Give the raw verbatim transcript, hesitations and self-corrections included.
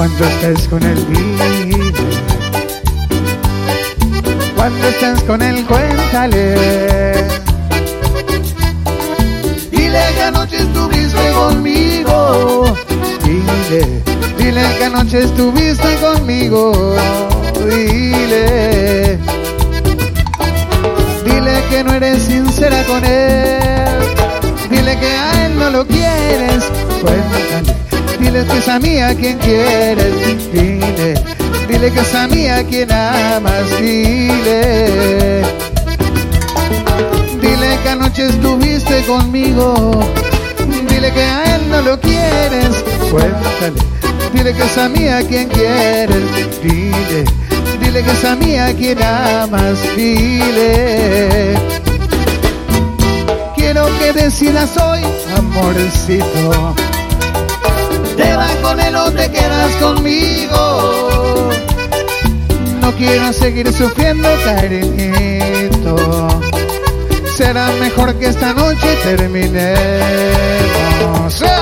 Cuando estés con él, dile. Cuando estés con él, cuéntale. Dile que anoche estuviste conmigo. Dile, dile que anoche estuviste conmigo. Dile, dile que no eres sincera con él. Dile que a él no lo quieres. Cuéntale. Dile que es a mí a quien quieres. Dile, dile que es a mí a quien amas. Dile, dile que anoche estuviste conmigo. Dile que a él no lo quieres. Cuéntale. Dile que es a mí a quien quieres. Dile, dile que es a mí a quien amas. Dile, quiero que decidas hoy, amorcito. ¿Te vas con él o te quedas conmigo? No quiero seguir sufriendo, cariñito. Será mejor que esta noche terminemos.